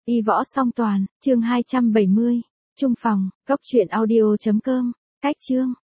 Y võ song toàn, chương 270. Chung phòng, góc truyện audio.com. Cách chương.